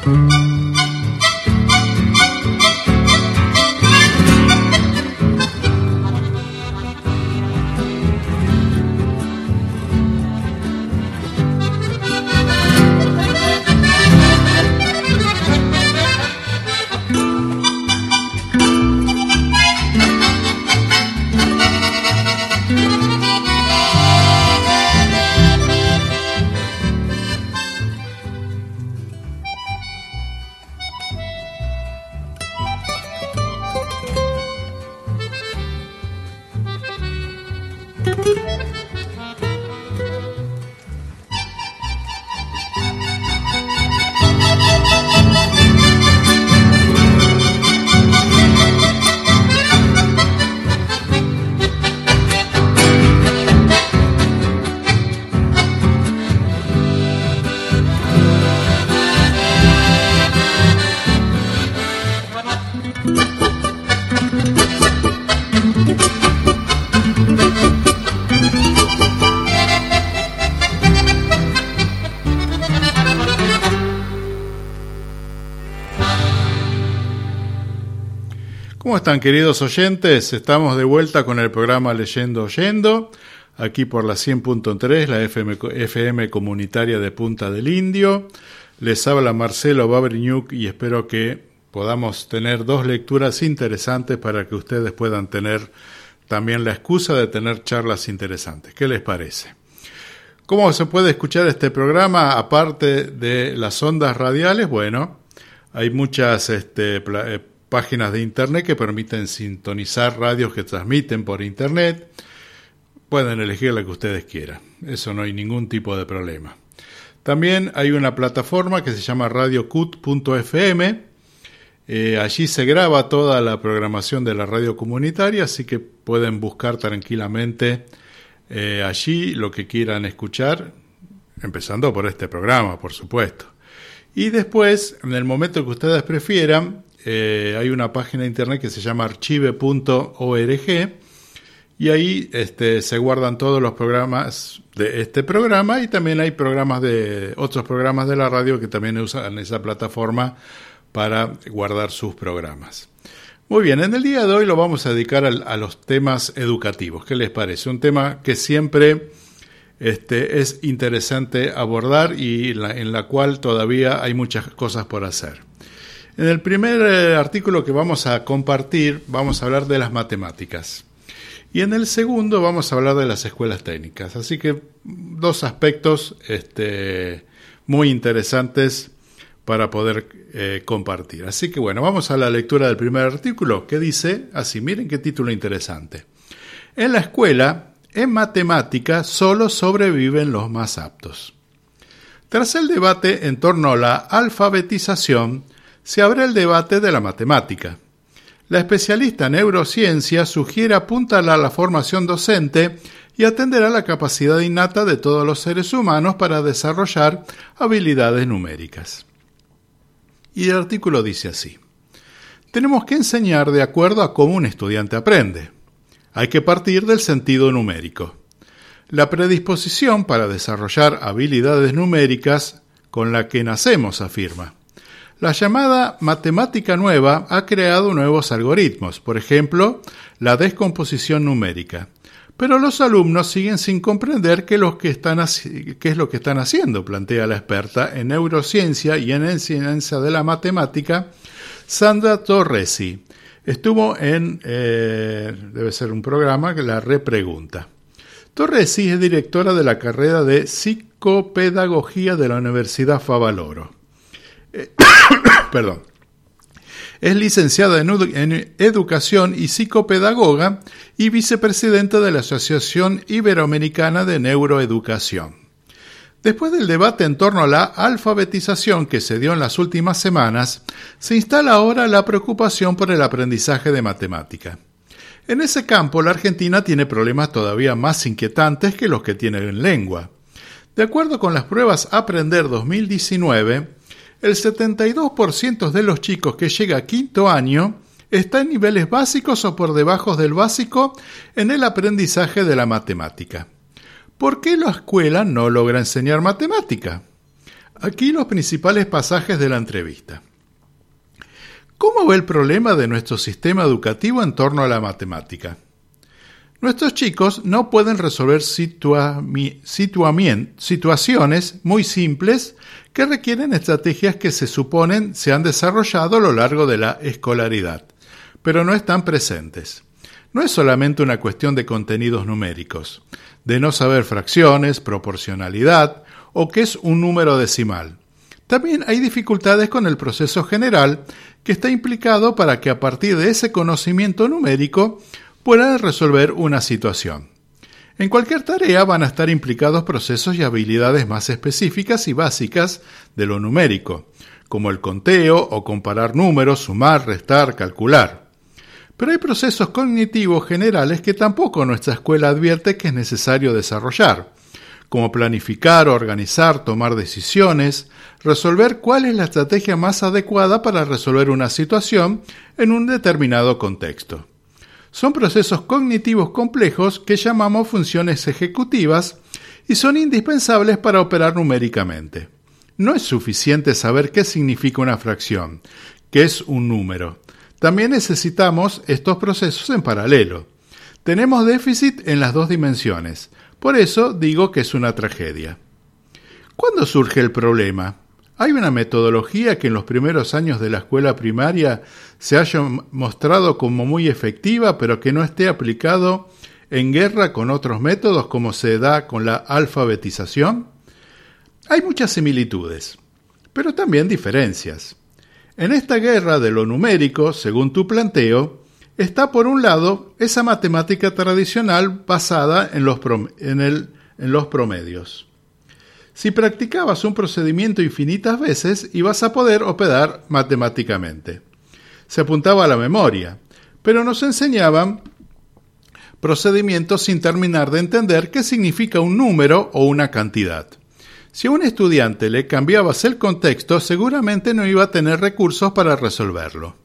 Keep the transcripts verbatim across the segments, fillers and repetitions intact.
¿Cómo están, queridos oyentes? Estamos de vuelta con el programa Leyendo Oyendo, aquí por la cien punto tres, la F M, F M comunitaria de Punta del Indio. Les habla Marcelo Babriñuk y espero que podamos tener dos lecturas interesantes para que ustedes puedan tener también la excusa de tener charlas interesantes. ¿Qué les parece? ¿Cómo se puede escuchar este programa aparte de las ondas radiales? Bueno, hay muchas este, pla- páginas de internet que permiten sintonizar radios que transmiten por internet. Pueden elegir la que ustedes quieran, eso no hay ningún tipo de problema. También hay una plataforma que se llama radio cut punto f m, eh, allí se graba toda la programación de la radio comunitaria, así que pueden buscar tranquilamente eh, allí lo que quieran escuchar, empezando por este programa, por supuesto. Y después, en el momento que ustedes prefieran, Eh, hay una página de internet que se llama archive punto org y ahí este, se guardan todos los programas de este programa y también hay programas de otros programas de la radio que también usan esa plataforma para guardar sus programas. Muy bien, en el día de hoy lo vamos a dedicar a, a los temas educativos. ¿Qué les parece? Un tema que siempre este, es interesante abordar y la, en la cual todavía hay muchas cosas por hacer. En el primer eh, artículo que vamos a compartir vamos a hablar de las matemáticas y en el segundo vamos a hablar de las escuelas técnicas. Así que dos aspectos este, muy interesantes para poder eh, compartir. Así que bueno, vamos a la lectura del primer artículo que dice así, miren qué título interesante. En la escuela, en matemática, solo sobreviven los más aptos. Tras el debate en torno a la alfabetización, se abre el debate de la matemática. La especialista en neurociencia sugiere apuntalar a la formación docente y atender a la capacidad innata de todos los seres humanos para desarrollar habilidades numéricas. Y el artículo dice así: tenemos que enseñar de acuerdo a cómo un estudiante aprende. Hay que partir del sentido numérico. La predisposición para desarrollar habilidades numéricas con la que nacemos, afirma. La llamada matemática nueva ha creado nuevos algoritmos, por ejemplo, la descomposición numérica. Pero los alumnos siguen sin comprender qué, los que están haci- qué es lo que están haciendo, plantea la experta en neurociencia y en enseñanza de la matemática, Sandra Torresi. Estuvo en, eh, debe ser un programa que la repregunta. Torresi es directora de la carrera de psicopedagogía de la Universidad Favaloro. Eh, perdón. Es licenciada en, edu- en Educación y psicopedagoga y vicepresidenta de la Asociación Iberoamericana de Neuroeducación. Después del debate en torno a la alfabetización que se dio en las últimas semanas, se instala ahora la preocupación por el aprendizaje de matemática. En ese campo, la Argentina tiene problemas todavía más inquietantes que los que tiene en lengua. De acuerdo con las pruebas Aprender dos mil diecinueve, el setenta y dos por ciento de los chicos que llega a quinto año está en niveles básicos o por debajo del básico en el aprendizaje de la matemática. ¿Por qué la escuela no logra enseñar matemática? Aquí los principales pasajes de la entrevista. ¿Cómo ve el problema de nuestro sistema educativo en torno a la matemática? Nuestros chicos no pueden resolver situa- situamien- situaciones muy simples que requieren estrategias que se suponen se han desarrollado a lo largo de la escolaridad, pero no están presentes. No es solamente una cuestión de contenidos numéricos, de no saber fracciones, proporcionalidad o qué es un número decimal. También hay dificultades con el proceso general que está implicado para que a partir de ese conocimiento numérico puedan resolver una situación. En cualquier tarea van a estar implicados procesos y habilidades más específicas y básicas de lo numérico, como el conteo o comparar números, sumar, restar, calcular. Pero hay procesos cognitivos generales que tampoco nuestra escuela advierte que es necesario desarrollar, como planificar, organizar, tomar decisiones, resolver cuál es la estrategia más adecuada para resolver una situación en un determinado contexto. Son procesos cognitivos complejos que llamamos funciones ejecutivas y son indispensables para operar numéricamente. No es suficiente saber qué significa una fracción, qué es un número. También necesitamos estos procesos en paralelo. Tenemos déficit en las dos dimensiones. Por eso digo que es una tragedia. ¿Cuándo surge el problema? ¿Hay una metodología que en los primeros años de la escuela primaria se haya mostrado como muy efectiva, pero que no esté aplicado en guerra con otros métodos como se da con la alfabetización? Hay muchas similitudes, pero también diferencias. En esta guerra de lo numérico, según tu planteo, está por un lado esa matemática tradicional basada en los, prom- en el, en los promedios. Si practicabas un procedimiento infinitas veces, ibas a poder operar matemáticamente. Se apuntaba a la memoria, pero nos enseñaban procedimientos sin terminar de entender qué significa un número o una cantidad. Si a un estudiante le cambiabas el contexto, seguramente no iba a tener recursos para resolverlo.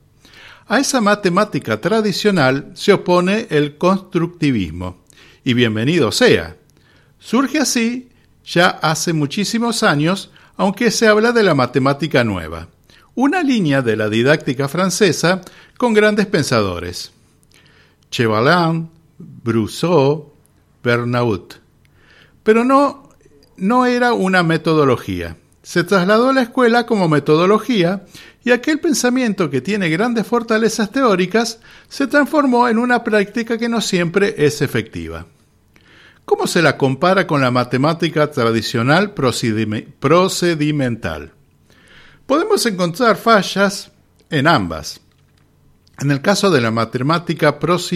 A esa matemática tradicional se opone el constructivismo, y bienvenido sea. Surge así ya hace muchísimos años, aunque se habla de la matemática nueva, una línea de la didáctica francesa con grandes pensadores. Chevalin, Brousseau, Bernaut. Pero no, no era una metodología. Se trasladó a la escuela como metodología y aquel pensamiento que tiene grandes fortalezas teóricas se transformó en una práctica que no siempre es efectiva. ¿Cómo se la compara con la matemática tradicional procedimental? Podemos encontrar fallas en ambas. En el caso de la matemática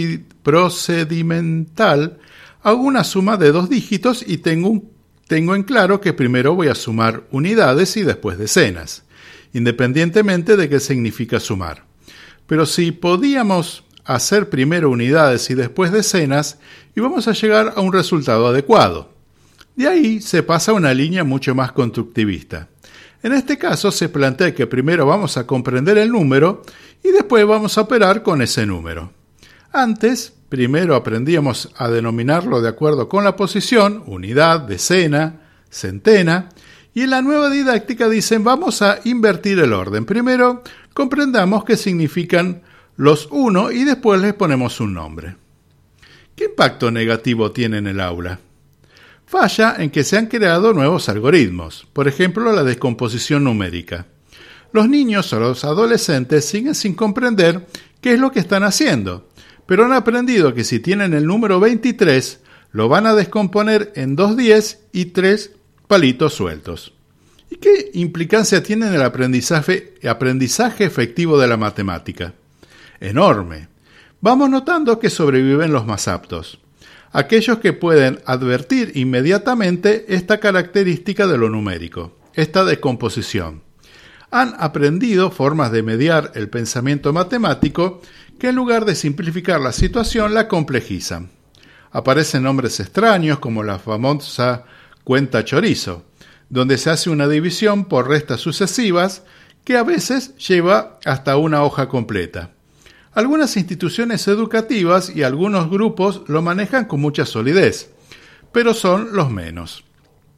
procedimental, hago una suma de dos dígitos y tengo, un, tengo en claro que primero voy a sumar unidades y después decenas, independientemente de qué significa sumar. Pero si podíamos hacer primero unidades y después decenas, y vamos a llegar a un resultado adecuado. De ahí se pasa a una línea mucho más constructivista. En este caso se plantea que primero vamos a comprender el número y después vamos a operar con ese número. Antes, primero aprendíamos a denominarlo de acuerdo con la posición, unidad, decena, centena, y en la nueva didáctica dicen vamos a invertir el orden. Primero comprendamos qué significan los uno y después les ponemos un nombre. ¿Qué impacto negativo tiene en el aula? Falla en que se han creado nuevos algoritmos, por ejemplo la descomposición numérica. Los niños o los adolescentes siguen sin comprender qué es lo que están haciendo, pero han aprendido que si tienen el número veintitrés, lo van a descomponer en dos diez y tres palitos sueltos. ¿Y qué implicancia tiene en el aprendizaje, aprendizaje efectivo de la matemática? Enorme. Vamos notando que sobreviven los más aptos, aquellos que pueden advertir inmediatamente esta característica de lo numérico, esta descomposición. Han aprendido formas de mediar el pensamiento matemático que en lugar de simplificar la situación la complejizan. Aparecen nombres extraños como la famosa cuenta chorizo, donde se hace una división por restas sucesivas que a veces lleva hasta una hoja completa. Algunas instituciones educativas y algunos grupos lo manejan con mucha solidez, pero son los menos.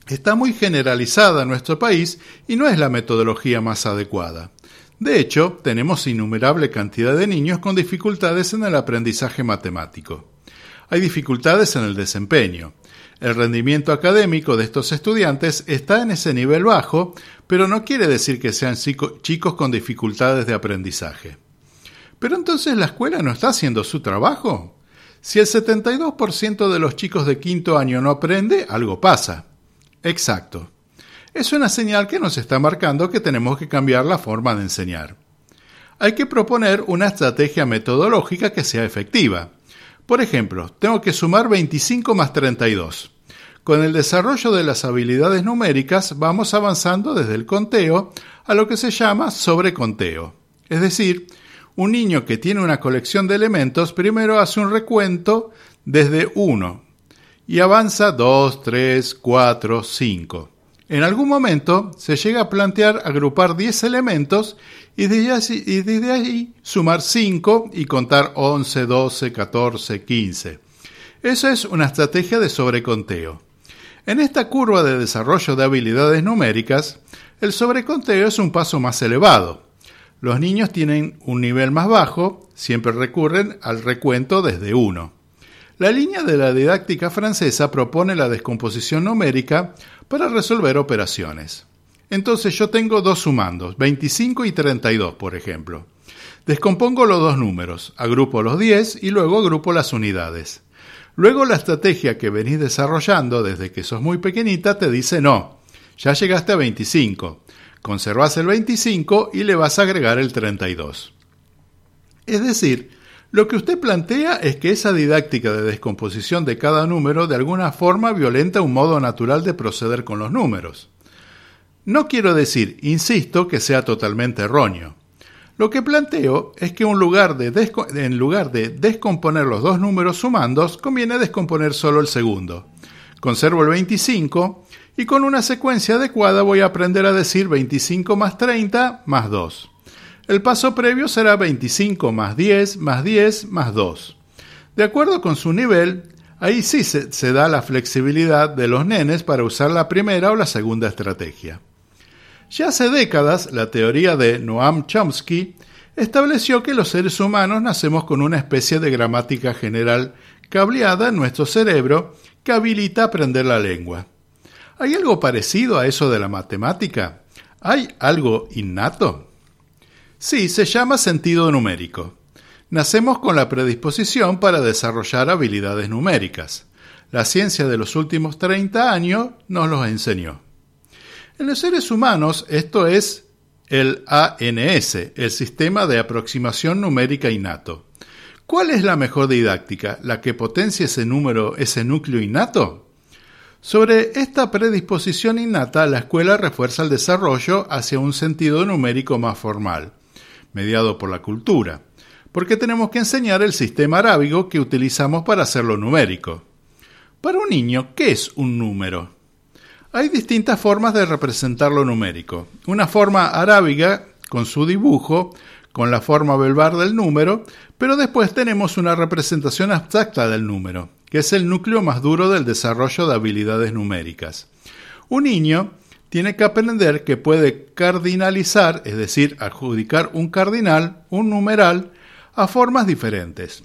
está muy generalizada en nuestro país y no es la metodología más adecuada. De hecho, tenemos innumerable cantidad de niños con dificultades en el aprendizaje matemático. Hay dificultades en el desempeño. El rendimiento académico de estos estudiantes está en ese nivel bajo, pero no quiere decir que sean chicos con dificultades de aprendizaje. ¿Pero entonces la escuela no está haciendo su trabajo? Si el setenta y dos por ciento de los chicos de quinto año no aprende, algo pasa. Exacto. Es una señal que nos está marcando que tenemos que cambiar la forma de enseñar. Hay que proponer una estrategia metodológica que sea efectiva. Por ejemplo, tengo que sumar veinticinco más treinta y dos. Con el desarrollo de las habilidades numéricas vamos avanzando desde el conteo a lo que se llama sobreconteo. Es decir, un niño que tiene una colección de elementos primero hace un recuento desde uno y avanza dos, tres, cuatro, cinco. En algún momento se llega a plantear agrupar diez elementos y desde ahí, y desde ahí sumar cinco y contar once, doce, catorce, quince. Eso es una estrategia de sobreconteo. En esta curva de desarrollo de habilidades numéricas, el sobreconteo es un paso más elevado. Los niños tienen un nivel más bajo, siempre recurren al recuento desde uno. La línea de la didáctica francesa propone la descomposición numérica para resolver operaciones. Entonces yo tengo dos sumandos, veinticinco y treinta y dos, por ejemplo. Descompongo los dos números, agrupo los diez y luego agrupo las unidades. Luego la estrategia que venís desarrollando desde que sos muy pequeñita te dice no, ya llegaste a veinticinco, conservás el veinticinco y le vas a agregar el treinta y dos. Es decir, lo que usted plantea es que esa didáctica de descomposición de cada número de alguna forma violenta un modo natural de proceder con los números. No quiero decir, insisto, que sea totalmente erróneo. Lo que planteo es que en lugar de, desco- en lugar de descomponer los dos números sumandos, conviene descomponer solo el segundo. Conservo el veinticinco y con una secuencia adecuada voy a aprender a decir veinticinco más treinta más dos. El paso previo será veinticinco más diez más diez más dos. De acuerdo con su nivel, ahí sí se, se da la flexibilidad de los nenes para usar la primera o la segunda estrategia. Ya hace décadas, la teoría de Noam Chomsky estableció que los seres humanos nacemos con una especie de gramática general cableada en nuestro cerebro que habilita aprender la lengua. ¿Hay algo parecido a eso de la matemática? ¿Hay algo innato? Sí, se llama sentido numérico. Nacemos con la predisposición para desarrollar habilidades numéricas. La ciencia de los últimos treinta años nos los enseñó. En los seres humanos esto es el A N S, el Sistema de Aproximación Numérica Innato. ¿Cuál es la mejor didáctica? ¿La que potencia ese número, ese núcleo innato? Sobre esta predisposición innata, la escuela refuerza el desarrollo hacia un sentido numérico más formal, mediado por la cultura, porque tenemos que enseñar el sistema arábigo que utilizamos para hacerlo numérico. Para un niño, ¿qué es un número? Hay distintas formas de representar lo numérico. Una forma arábiga, con su dibujo, con la forma velvar del número, pero después tenemos una representación abstracta del número, que es el núcleo más duro del desarrollo de habilidades numéricas. Un niño tiene que aprender que puede cardinalizar, es decir, adjudicar un cardinal, un numeral, a formas diferentes.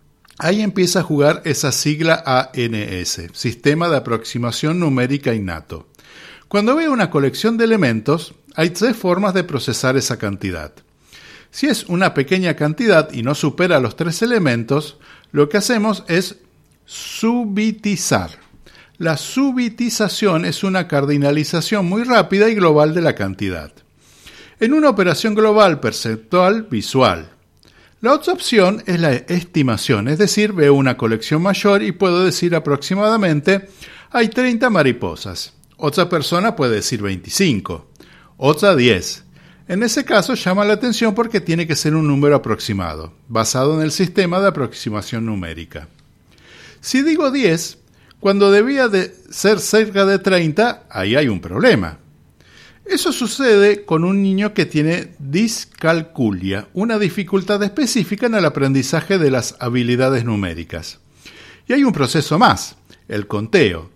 Ahí empieza a jugar esa sigla A N S, Sistema de Aproximación Numérica Innato. Cuando veo una colección de elementos, hay tres formas de procesar esa cantidad. Si es una pequeña cantidad y no supera los tres elementos, lo que hacemos es subitizar. La subitización es una cardinalización muy rápida y global de la cantidad. En una operación global perceptual visual. La otra opción es la estimación, es decir, veo una colección mayor y puedo decir aproximadamente hay treinta mariposas. Otra persona puede decir veinticinco, otra diez. En ese caso llama la atención porque tiene que ser un número aproximado, basado en el sistema de aproximación numérica. Si digo diez, cuando debía de ser cerca de treinta, ahí hay un problema. Eso sucede con un niño que tiene discalculia, una dificultad específica en el aprendizaje de las habilidades numéricas. Y hay un proceso más, el conteo.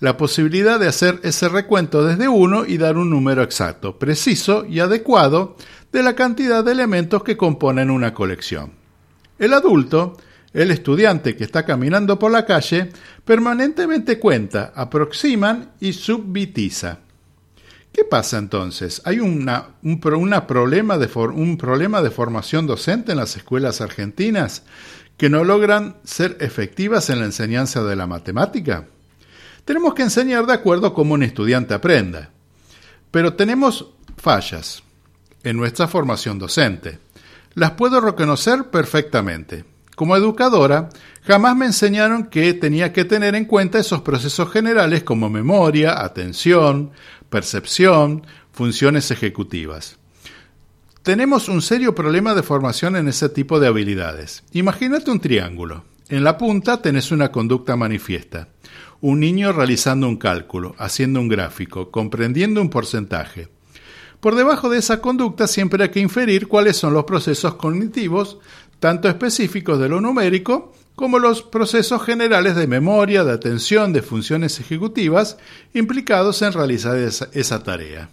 la posibilidad de hacer ese recuento desde uno y dar un número exacto, preciso y adecuado de la cantidad de elementos que componen una colección. El adulto, el estudiante que está caminando por la calle, permanentemente cuenta, aproxima y subvitiza. ¿Qué pasa entonces? ¿Hay una, un, una problema de for, un problema de formación docente en las escuelas argentinas que no logran ser efectivas en la enseñanza de la matemática? Tenemos que enseñar de acuerdo a cómo un estudiante aprenda. Pero tenemos fallas en nuestra formación docente. Las puedo reconocer perfectamente. Como educadora, jamás me enseñaron que tenía que tener en cuenta esos procesos generales como memoria, atención, percepción, funciones ejecutivas. Tenemos un serio problema de formación en ese tipo de habilidades. Imagínate un triángulo. En la punta tenés una conducta manifiesta. Un niño realizando un cálculo, haciendo un gráfico, comprendiendo un porcentaje. Por debajo de esa conducta siempre hay que inferir cuáles son los procesos cognitivos, tanto específicos de lo numérico, como los procesos generales de memoria, de atención, de funciones ejecutivas, implicados en realizar esa, esa tarea.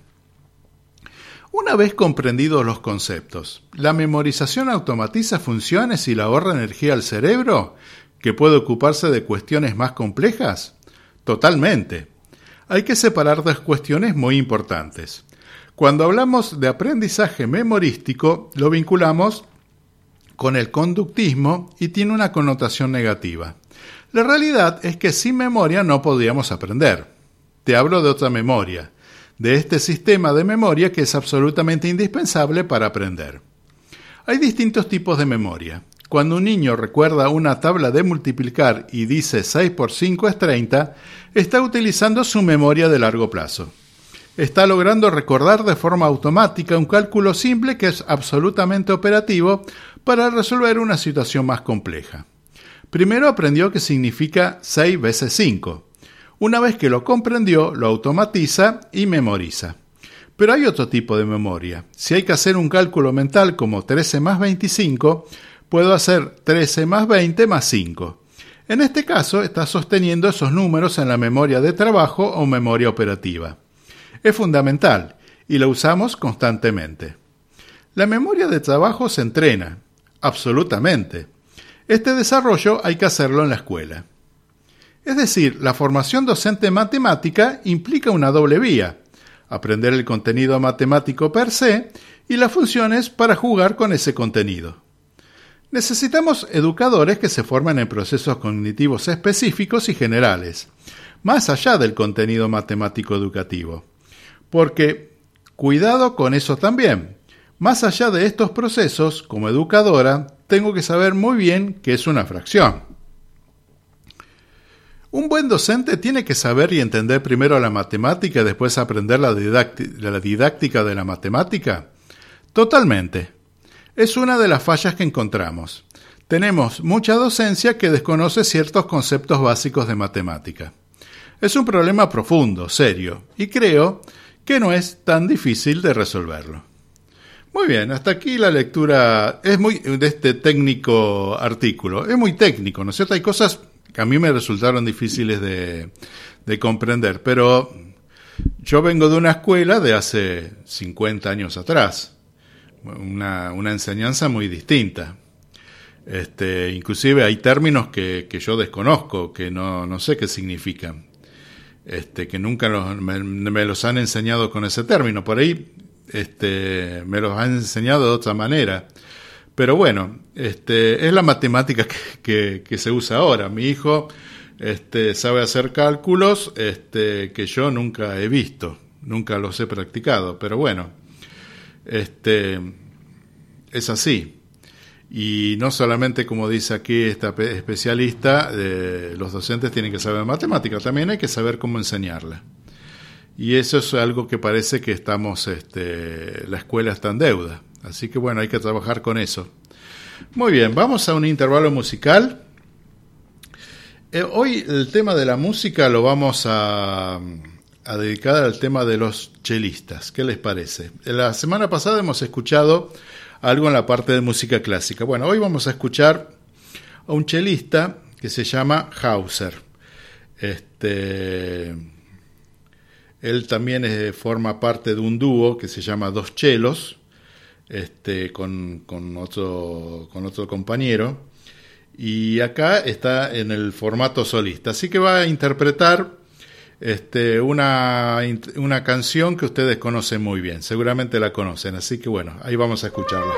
Una vez comprendidos los conceptos, ¿la memorización automatiza funciones y le ahorra energía al cerebro, que puede ocuparse de cuestiones más complejas? Totalmente. Hay que separar dos cuestiones muy importantes. Cuando hablamos de aprendizaje memorístico, lo vinculamos con el conductismo y tiene una connotación negativa. La realidad es que sin memoria no podríamos aprender. Te hablo de otra memoria, de este sistema de memoria que es absolutamente indispensable para aprender. Hay distintos tipos de memoria. Cuando un niño recuerda una tabla de multiplicar y dice seis por cinco es treinta, está utilizando su memoria de largo plazo. Está logrando recordar de forma automática un cálculo simple que es absolutamente operativo para resolver una situación más compleja. Primero aprendió qué significa seis veces cinco. Una vez que lo comprendió, lo automatiza y memoriza. Pero hay otro tipo de memoria. Si hay que hacer un cálculo mental como trece más veinticinco, puedo hacer trece más veinte más cinco. En este caso, está sosteniendo esos números en la memoria de trabajo o memoria operativa. Es fundamental y la usamos constantemente. La memoria de trabajo se entrena, absolutamente. Este desarrollo hay que hacerlo en la escuela. Es decir, la formación docente en matemática implica una doble vía: aprender el contenido matemático per se y las funciones para jugar con ese contenido. Necesitamos educadores que se formen en procesos cognitivos específicos y generales, más allá del contenido matemático educativo. Porque, cuidado con eso también, más allá de estos procesos, como educadora, tengo que saber muy bien qué es una fracción. Un buen docente tiene que saber y entender primero la matemática y después aprender la, didácti- la didáctica de la matemática. Totalmente. Es una de las fallas que encontramos. Tenemos mucha docencia que desconoce ciertos conceptos básicos de matemática. Es un problema profundo, serio, y creo que no es tan difícil de resolverlo. Muy bien, hasta aquí la lectura es muy de este técnico artículo. Es muy técnico, ¿no es cierto? Hay cosas que a mí me resultaron difíciles de, de comprender, pero yo vengo de una escuela de hace cincuenta años atrás, una, una enseñanza muy distinta. Este, inclusive hay términos que, que yo desconozco, que no, no sé qué significan. Este, que nunca los, me, me los han enseñado con ese término, por ahí este, me los han enseñado de otra manera, pero bueno, este, es la matemática que, que, que se usa ahora. Mi hijo este, sabe hacer cálculos este, que yo nunca he visto, nunca los he practicado, pero bueno, este, es así. Y no solamente, como dice aquí esta especialista, eh, los docentes tienen que saber matemática, también hay que saber cómo enseñarla. Y eso es algo que parece que estamos, este, la escuela está en deuda. Así que bueno, hay que trabajar con eso. Muy bien, vamos a un intervalo musical. Eh, hoy el tema de la música lo vamos a, a dedicar al tema de los chelistas. ¿Qué les parece? La semana pasada hemos escuchado algo en la parte de música clásica. Bueno, hoy vamos a escuchar a un chelista que se llama Hauser. Este, él también es, forma parte de un dúo que se llama Dos Chelos, este, con, con, otro, con otro compañero. Y acá está en el formato solista. Así que va a interpretar este, una, una canción que ustedes conocen muy bien. Seguramente la conocen. Así que bueno, ahí vamos a escucharla.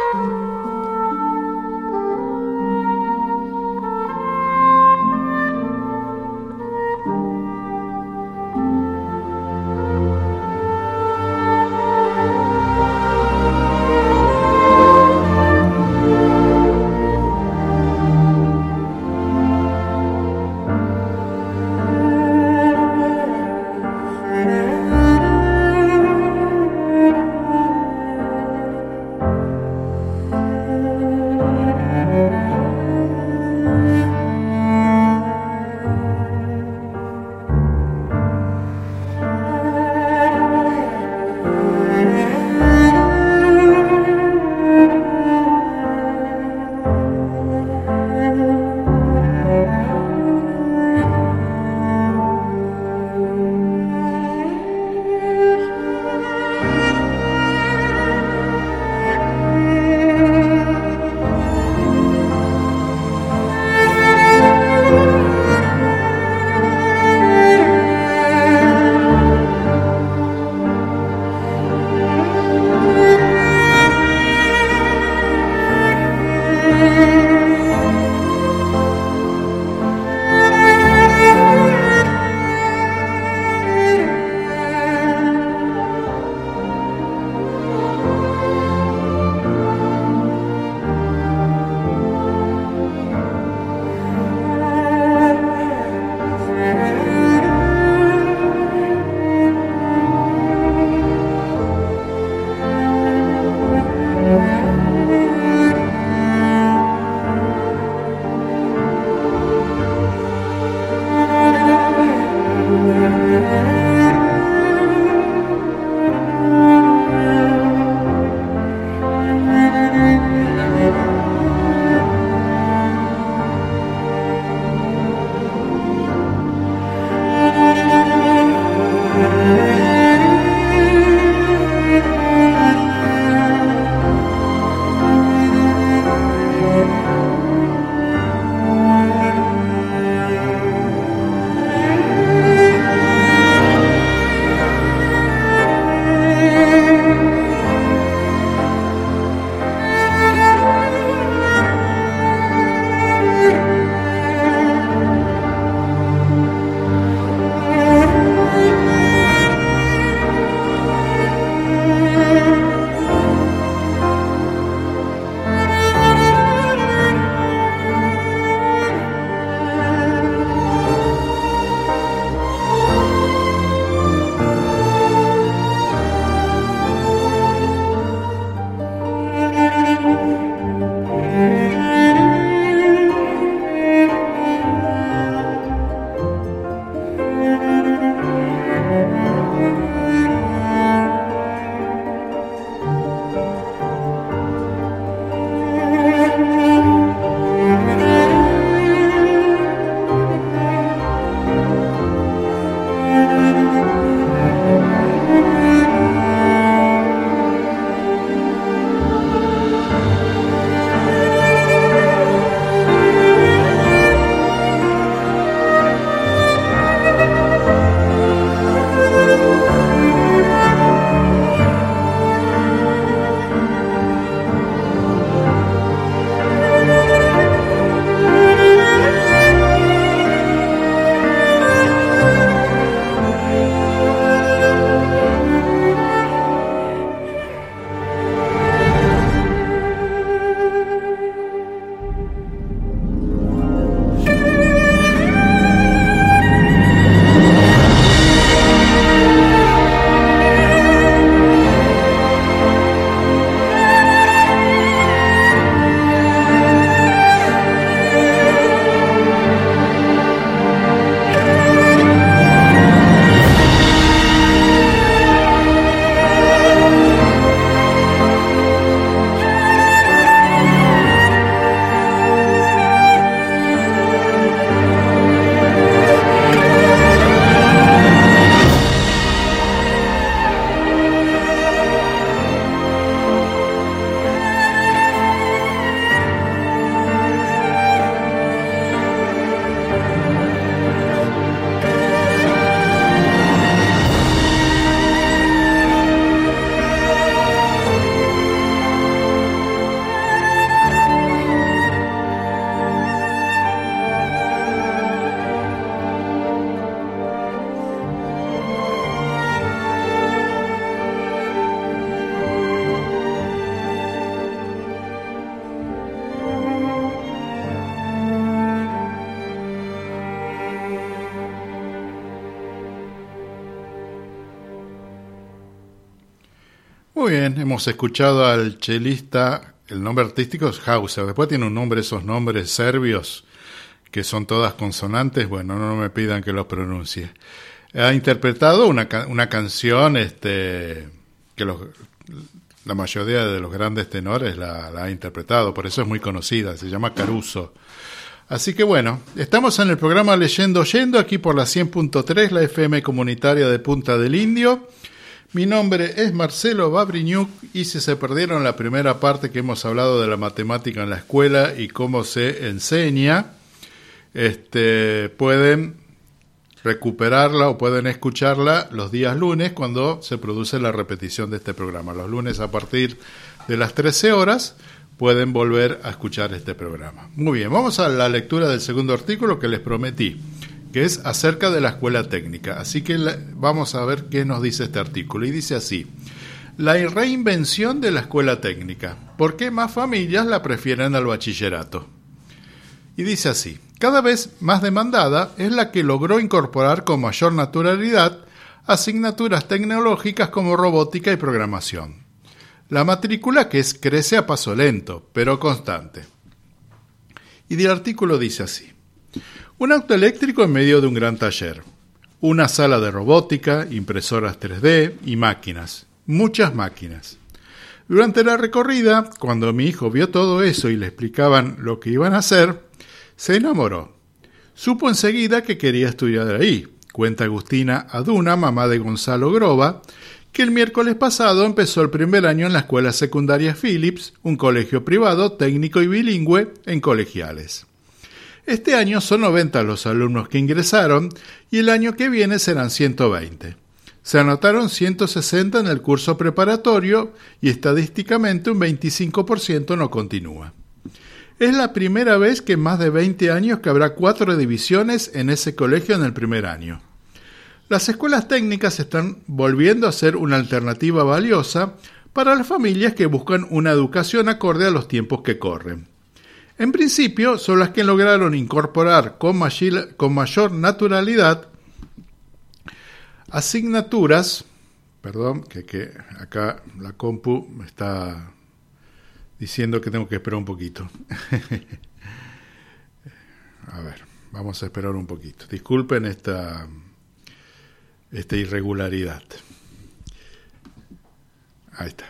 Muy bien, hemos escuchado al chelista, el nombre artístico es Hauser, después tiene un nombre, esos nombres serbios, que son todas consonantes, bueno, no me pidan que los pronuncie. Ha interpretado una, una canción este, que los, la mayoría de los grandes tenores la, la ha interpretado, por eso es muy conocida, se llama Caruso. Así que bueno, estamos en el programa Leyendo Oyendo, aquí por la cien punto tres, la F M comunitaria de Punta del Indio. Mi nombre es Marcelo Babriñuk y si se perdieron la primera parte que hemos hablado de la matemática en la escuela y cómo se enseña, este, pueden recuperarla o pueden escucharla los días lunes cuando se produce la repetición de este programa. Los lunes a partir de las trece horas pueden volver a escuchar este programa. Muy bien, vamos a la lectura del segundo artículo que les prometí, que es acerca de la escuela técnica. Así que la, vamos a ver qué nos dice este artículo. Y dice así: la reinvención de la escuela técnica. ¿Por qué más familias la prefieren al bachillerato? Y dice así: cada vez más demandada es la que logró incorporar con mayor naturalidad asignaturas tecnológicas como robótica y programación. La matrícula que es, crece a paso lento, pero constante. Y el artículo dice así: un auto eléctrico en medio de un gran taller, una sala de robótica, impresoras tres D y máquinas, muchas máquinas. Durante la recorrida, cuando mi hijo vio todo eso y le explicaban lo que iban a hacer, se enamoró. Supo enseguida que quería estudiar ahí, cuenta Agustina Aduna, mamá de Gonzalo Groba, que el miércoles pasado empezó el primer año en la escuela secundaria Phillips, un colegio privado, técnico y bilingüe en colegiales. Este año son noventa los alumnos que ingresaron y el año que viene serán ciento veinte. Se anotaron ciento sesenta en el curso preparatorio y estadísticamente un veinticinco por ciento no continúa. Es la primera vez que en más de veinte años que habrá cuatro divisiones en ese colegio en el primer año. Las escuelas técnicas están volviendo a ser una alternativa valiosa para las familias que buscan una educación acorde a los tiempos que corren. En principio, son las que lograron incorporar con, mayor, con mayor naturalidad asignaturas, perdón, que, que acá la compu me está diciendo que tengo que esperar un poquito. A ver, vamos a esperar un poquito. Disculpen esta, esta irregularidad. Ahí está.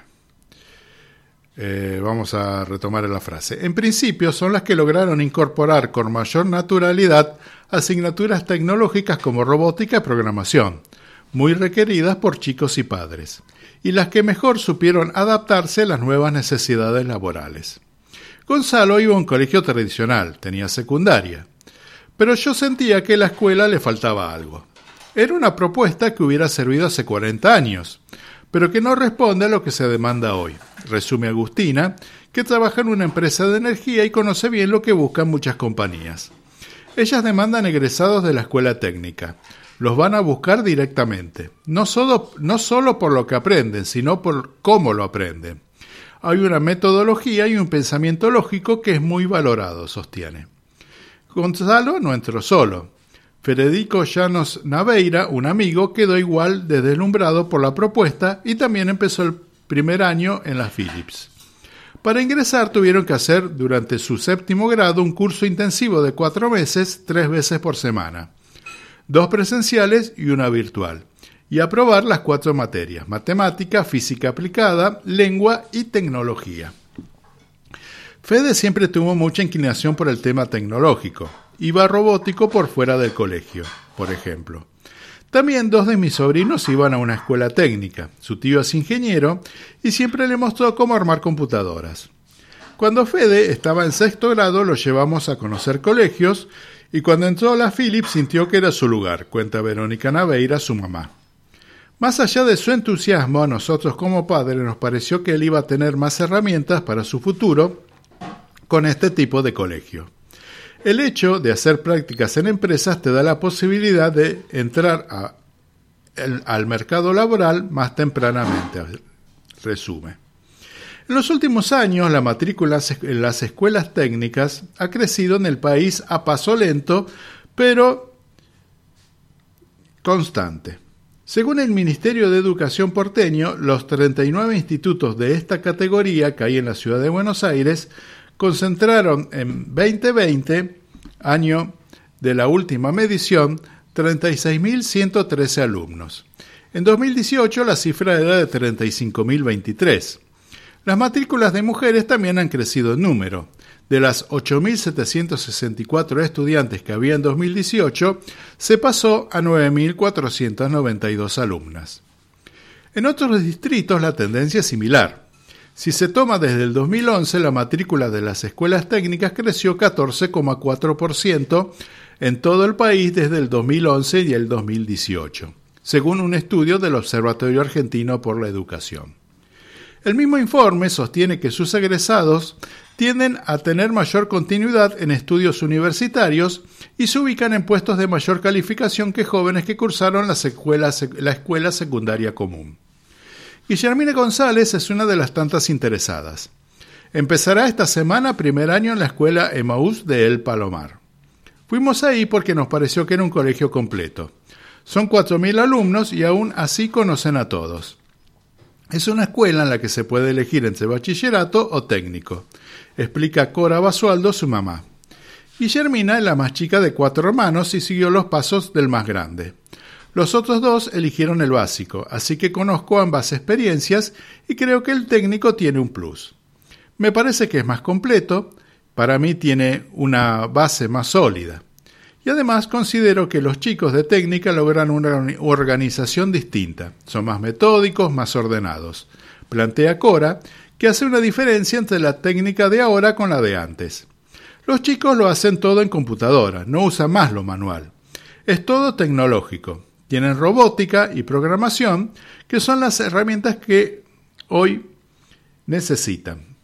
Eh, vamos a retomar la frase. En principio son las que lograron incorporar con mayor naturalidad asignaturas tecnológicas como robótica y programación, muy requeridas por chicos y padres, y las que mejor supieron adaptarse a las nuevas necesidades laborales. Gonzalo iba a un colegio tradicional, tenía secundaria, pero yo sentía que a la escuela le faltaba algo. Era una propuesta que hubiera servido hace cuarenta años, pero que no responde a lo que se demanda hoy, resume Agustina, que trabaja en una empresa de energía y conoce bien lo que buscan muchas compañías. Ellas demandan egresados de la escuela técnica. Los van a buscar directamente, no solo, no solo por lo que aprenden, sino por cómo lo aprenden. Hay una metodología y un pensamiento lógico que es muy valorado, sostiene. Gonzalo no entró solo. Federico Llanos Naveira, un amigo, quedó igual de deslumbrado por la propuesta y también empezó el primer año en la Phillips. Para ingresar tuvieron que hacer durante su séptimo grado un curso intensivo de cuatro meses, tres veces por semana, dos presenciales y una virtual, y aprobar las cuatro materias: matemática, física aplicada, lengua y tecnología. Fede siempre tuvo mucha inclinación por el tema tecnológico. Iba robótico por fuera del colegio, por ejemplo. También dos de mis sobrinos iban a una escuela técnica. Su tío es ingeniero y siempre le mostró cómo armar computadoras. Cuando Fede estaba en sexto grado lo llevamos a conocer colegios y cuando entró a la Phillips sintió que era su lugar, cuenta Verónica Naveira, su mamá. Más allá de su entusiasmo, a nosotros como padres nos pareció que él iba a tener más herramientas para su futuro con este tipo de colegio. El hecho de hacer prácticas en empresas te da la posibilidad de entrar a, el, al mercado laboral más tempranamente, resume. En los últimos años, la matrícula en las escuelas técnicas ha crecido en el país a paso lento, pero constante. Según el Ministerio de Educación porteño, los treinta y nueve institutos de esta categoría que hay en la ciudad de Buenos Aires concentraron en veinte veinte, año de la última medición, treinta y seis mil ciento trece alumnos. En dos mil dieciocho la cifra era de treinta y cinco mil veintitrés. Las matrículas de mujeres también han crecido en número. De las ocho mil setecientos sesenta y cuatro estudiantes que había en dos mil dieciocho, se pasó a nueve mil cuatrocientas noventa y dos alumnas. En otros distritos la tendencia es similar. Si se toma desde el dos mil once, la matrícula de las escuelas técnicas creció catorce coma cuatro por ciento en todo el país desde el dos mil once y el dos mil dieciocho, según un estudio del Observatorio Argentino por la Educación. El mismo informe sostiene que sus egresados tienden a tener mayor continuidad en estudios universitarios y se ubican en puestos de mayor calificación que jóvenes que cursaron la escuela, la escuela secundaria común. Guillermina González es una de las tantas interesadas. Empezará esta semana primer año en la escuela Emaús de El Palomar. Fuimos ahí porque nos pareció que era un colegio completo. Son cuatro mil alumnos y aún así conocen a todos. Es una escuela en la que se puede elegir entre bachillerato o técnico, explica Cora Basualdo, su mamá. Guillermina es la más chica de cuatro hermanos y siguió los pasos del más grande. Los otros dos eligieron el básico, así que conozco ambas experiencias y creo que el técnico tiene un plus. Me parece que es más completo, para mí tiene una base más sólida. Y además considero que los chicos de técnica logran una organización distinta, son más metódicos, más ordenados. Plantea Cora que hace una diferencia entre la técnica de ahora con la de antes. Los chicos lo hacen todo en computadora, no usan más lo manual. Es todo tecnológico. Tienen robótica y programación, que son las herramientas que hoy necesitan.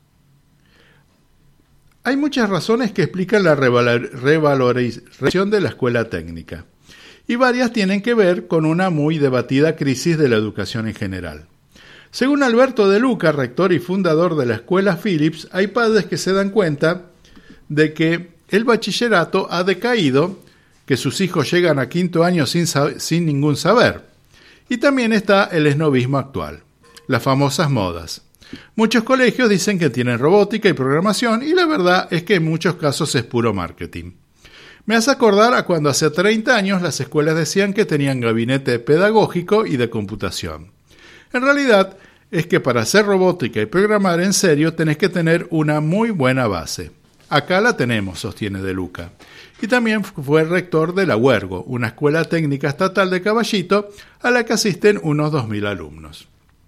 Hay muchas razones que explican la revalorización de la escuela técnica, y varias tienen que ver con una muy debatida crisis de la educación en general. Según Alberto De Luca, rector y fundador de la escuela Philips, hay padres que se dan cuenta de que el bachillerato ha decaído, que sus hijos llegan a quinto año sin, sin ningún saber. Y también está el esnobismo actual, las famosas modas. Muchos colegios dicen que tienen robótica y programación y la verdad es que en muchos casos es puro marketing. Me hace acordar a cuando hace treinta años las escuelas decían que tenían gabinete pedagógico y de computación. En realidad es que para hacer robótica y programar en serio tenés que tener una muy buena base. Acá la tenemos, sostiene De Luca. Y también fue rector de la Huergo, una escuela técnica estatal de Caballito a la que asisten unos dos mil alumnos.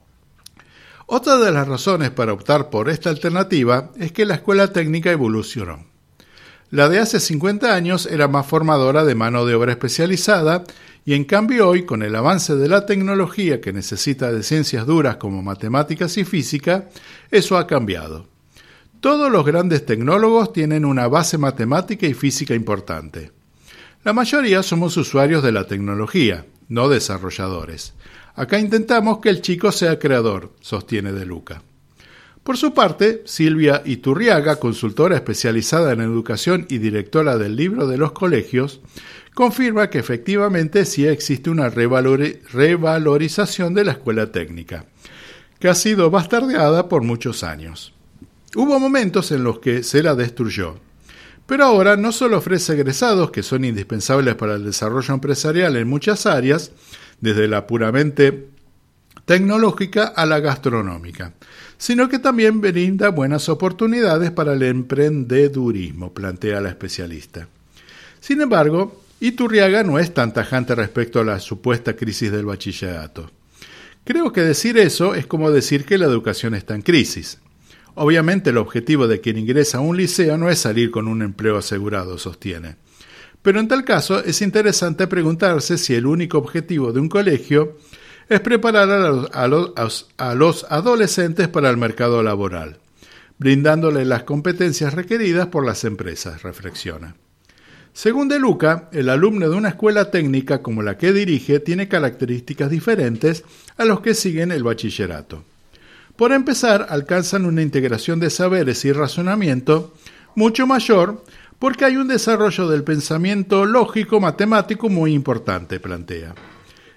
Otra de las razones para optar por esta alternativa es que la escuela técnica evolucionó. La de hace cincuenta años era más formadora de mano de obra especializada y en cambio hoy, con el avance de la tecnología que necesita de ciencias duras como matemáticas y física, eso ha cambiado. Todos los grandes tecnólogos tienen una base matemática y física importante. La mayoría somos usuarios de la tecnología, no desarrolladores. Acá intentamos que el chico sea creador, sostiene De Luca. Por su parte, Silvia Iturriaga, consultora especializada en educación y directora del Libro de los Colegios, confirma que efectivamente sí existe una revalori- revalorización de la escuela técnica, que ha sido bastardeada por muchos años. Hubo momentos en los que se la destruyó, pero ahora no solo ofrece egresados que son indispensables para el desarrollo empresarial en muchas áreas, desde la puramente tecnológica a la gastronómica, sino que también brinda buenas oportunidades para el emprendedurismo, plantea la especialista. Sin embargo, Iturriaga no es tan tajante respecto a la supuesta crisis del bachillerato. Creo que decir eso es como decir que la educación está en crisis. Obviamente el objetivo de quien ingresa a un liceo no es salir con un empleo asegurado, sostiene. Pero en tal caso es interesante preguntarse si el único objetivo de un colegio es preparar a los, a los, a los adolescentes para el mercado laboral, brindándoles las competencias requeridas por las empresas, reflexiona. Según De Luca, el alumno de una escuela técnica como la que dirige tiene características diferentes a los que siguen el bachillerato. Por empezar, alcanzan una integración de saberes y razonamiento mucho mayor porque hay un desarrollo del pensamiento lógico-matemático muy importante, plantea.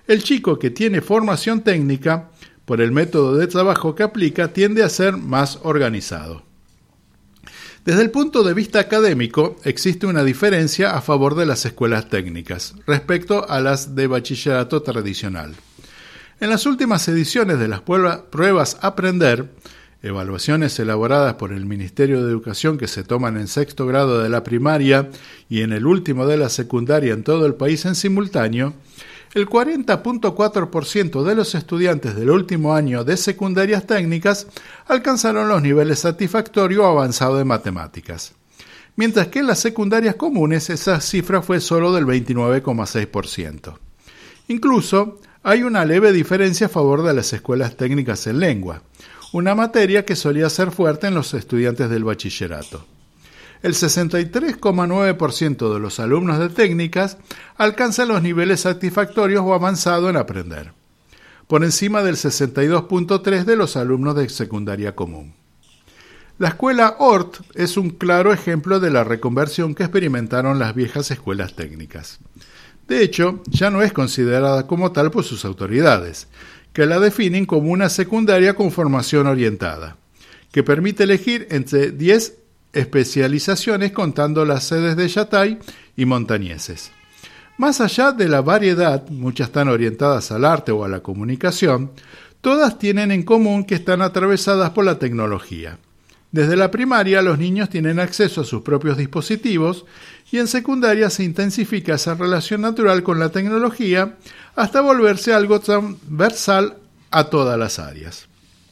El chico que tiene formación técnica, por el método de trabajo que aplica, tiende a ser más organizado. Desde el punto de vista académico, existe una diferencia a favor de las escuelas técnicas respecto a las de bachillerato tradicional. En las últimas ediciones de las pruebas Aprender, evaluaciones elaboradas por el Ministerio de Educación que se toman en sexto grado de la primaria y en el último de la secundaria en todo el país en simultáneo, el cuarenta punto cuatro por ciento de los estudiantes del último año de secundarias técnicas alcanzaron los niveles satisfactorio o avanzado de matemáticas, mientras que en las secundarias comunes esa cifra fue solo del veintinueve coma seis por ciento. Incluso hay una leve diferencia a favor de las escuelas técnicas en lengua, una materia que solía ser fuerte en los estudiantes del bachillerato. El sesenta y tres coma nueve por ciento de los alumnos de técnicas alcanzan los niveles satisfactorios o avanzado en aprender, por encima del sesenta y dos punto tres por ciento de los alumnos de secundaria común. La escuela O R T es un claro ejemplo de la reconversión que experimentaron las viejas escuelas técnicas. De hecho, ya no es considerada como tal por sus autoridades, que la definen como una secundaria con formación orientada, que permite elegir entre diez especializaciones contando las sedes de Yatay y Montañeses. Más allá de la variedad, muchas están orientadas al arte o a la comunicación, todas tienen en común que están atravesadas por la tecnología. Desde la primaria los niños tienen acceso a sus propios dispositivos y en secundaria se intensifica esa relación natural con la tecnología hasta volverse algo transversal a todas las áreas.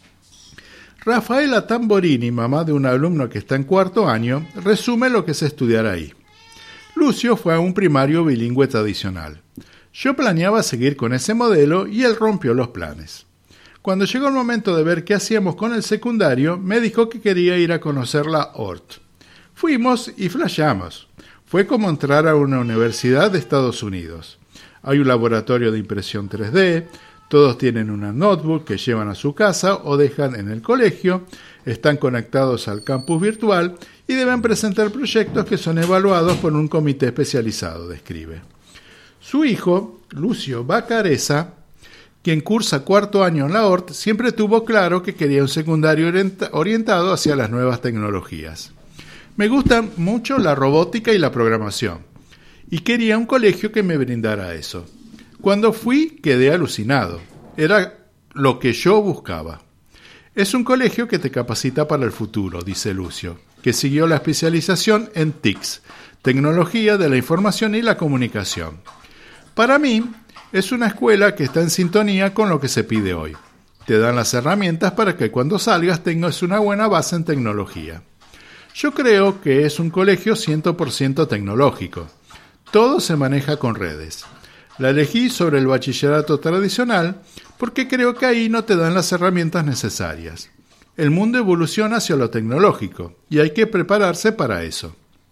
Rafaela Tamborini, mamá de un alumno que está en cuarto año, resume lo que se estudiará ahí. Lucio fue a un primario bilingüe tradicional. Yo planeaba seguir con ese modelo y él rompió los planes. Cuando llegó el momento de ver qué hacíamos con el secundario, me dijo que quería ir a conocer la O R T. Fuimos y flasheamos. Fue como entrar a una universidad de Estados Unidos. Hay un laboratorio de impresión tres D, todos tienen una notebook que llevan a su casa o dejan en el colegio, están conectados al campus virtual y deben presentar proyectos que son evaluados por un comité especializado, describe. Su hijo, Lucio Bacareza, quien cursa cuarto año en la O R T, siempre tuvo claro que quería un secundario orientado hacia las nuevas tecnologías. Me gustan mucho la robótica y la programación, y quería un colegio que me brindara eso. Cuando fui, quedé alucinado. Era lo que yo buscaba. Es un colegio que te capacita para el futuro, dice Lucio, que siguió la especialización en T I C S, Tecnología de la Información y la Comunicación. Para mí, es una escuela que está en sintonía con lo que se pide hoy. Te dan las herramientas para que cuando salgas tengas una buena base en tecnología. Yo creo que es un colegio cien por ciento tecnológico. Todo se maneja con redes. La elegí sobre el bachillerato tradicional porque creo que ahí no te dan las herramientas necesarias. El mundo evoluciona hacia lo tecnológico y hay que prepararse para eso.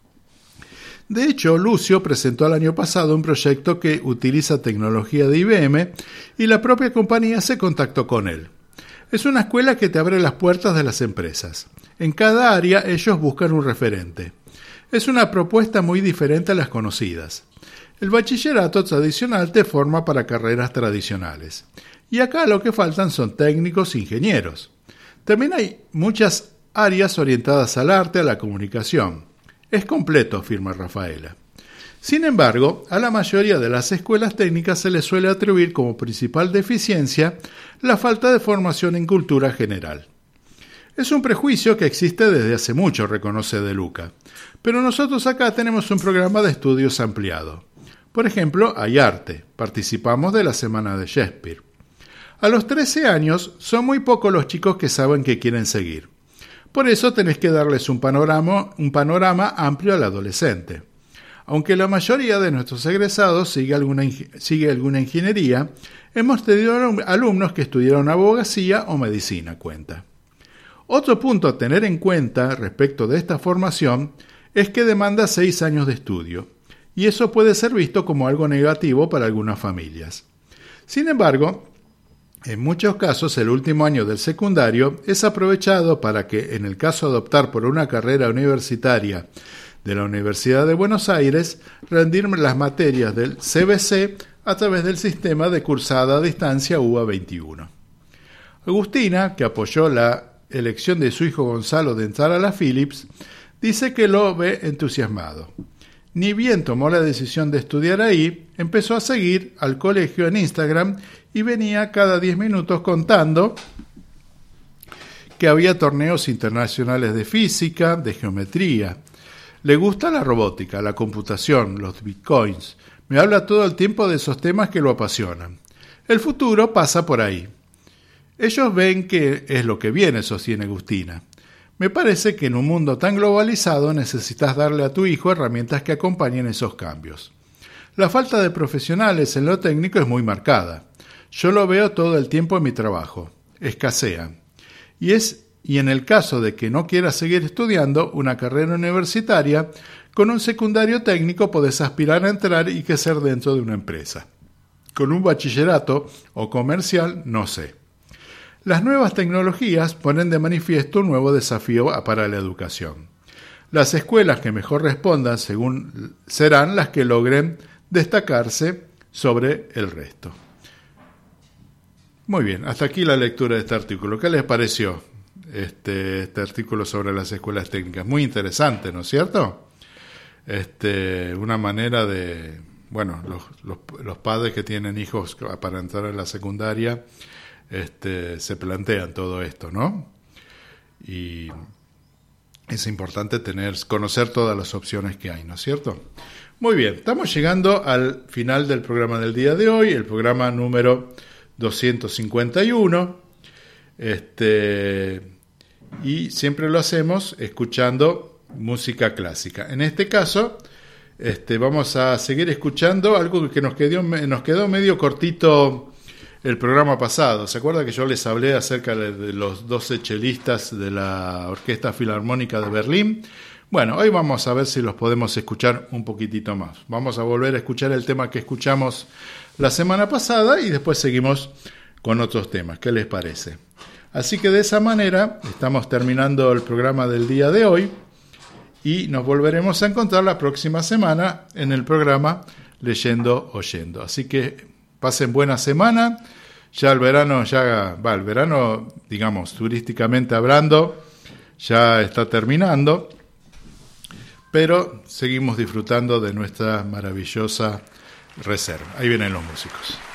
De hecho, Lucio presentó el año pasado un proyecto que utiliza tecnología de I B M y la propia compañía se contactó con él. Es una escuela que te abre las puertas de las empresas. En cada área ellos buscan un referente. Es una propuesta muy diferente a las conocidas. El bachillerato tradicional te forma para carreras tradicionales. Y acá lo que faltan son técnicos e ingenieros. También hay muchas áreas orientadas al arte, a la comunicación. Es completo, afirma Rafaela. Sin embargo, a la mayoría de las escuelas técnicas se les suele atribuir como principal deficiencia la falta de formación en cultura general. Es un prejuicio que existe desde hace mucho, reconoce De Luca, pero nosotros acá tenemos un programa de estudios ampliado. Por ejemplo, hay arte, participamos de la Semana de Shakespeare. A los trece años son muy pocos los chicos que saben que quieren seguir. Por eso tenés que darles un panorama, un panorama amplio al adolescente. Aunque la mayoría de nuestros egresados sigue alguna, sigue alguna ingeniería, hemos tenido alumnos que estudiaron abogacía o medicina, cuenta. Otro punto a tener en cuenta respecto de esta formación es que demanda seis años de estudio, y eso puede ser visto como algo negativo para algunas familias. Sin embargo, en muchos casos el último año del secundario es aprovechado para que, en el caso de optar por una carrera universitaria de la Universidad de Buenos Aires, rendir las materias del C B C a través del sistema de cursada a distancia U A veintiuno. Agustina, que apoyó la elección de su hijo Gonzalo de entrar a la Phillips, dice que lo ve entusiasmado. Ni bien tomó la decisión de estudiar ahí, empezó a seguir al colegio en Instagram y venía cada diez minutos contando que había torneos internacionales de física, de geometría. Le gusta la robótica, la computación, los bitcoins. Me habla todo el tiempo de esos temas que lo apasionan. El futuro pasa por ahí. Ellos ven que es lo que viene, sostiene Agustina. Me parece que en un mundo tan globalizado necesitas darle a tu hijo herramientas que acompañen esos cambios. La falta de profesionales en lo técnico es muy marcada. Yo lo veo todo el tiempo en mi trabajo. Escasean. Y, es, y en el caso de que no quieras seguir estudiando una carrera universitaria, con un secundario técnico podés aspirar a entrar y crecer dentro de una empresa. Con un bachillerato o comercial, no sé. Las nuevas tecnologías ponen de manifiesto un nuevo desafío para la educación. Las escuelas que mejor respondan según serán las que logren destacarse sobre el resto. Muy bien, hasta aquí la lectura de este artículo. ¿Qué les pareció este, este artículo sobre las escuelas técnicas? Muy interesante, ¿no es cierto? Este, una manera de, bueno, los, los, los padres que tienen hijos para entrar en la secundaria, Este, se plantean todo esto, ¿no? Y es importante tener, conocer todas las opciones que hay, ¿no es cierto? Muy bien, estamos llegando al final del programa del día de hoy, el programa número doscientos cincuenta y uno, este, y siempre lo hacemos escuchando música clásica. En este caso, este, vamos a seguir escuchando algo que nos quedó, nos quedó medio cortito el programa pasado. ¿Se acuerda que yo les hablé acerca de los doce chelistas de la Orquesta Filarmónica de Berlín? Bueno, hoy vamos a ver si los podemos escuchar un poquitito más. Vamos a volver a escuchar el tema que escuchamos la semana pasada y después seguimos con otros temas. ¿Qué les parece? Así que de esa manera estamos terminando el programa del día de hoy y nos volveremos a encontrar la próxima semana en el programa Leyendo Oyendo. Así que pasen buena semana. Ya el verano, ya va, el verano, digamos, turísticamente hablando, ya está terminando, pero seguimos disfrutando de nuestra maravillosa reserva. Ahí vienen los músicos.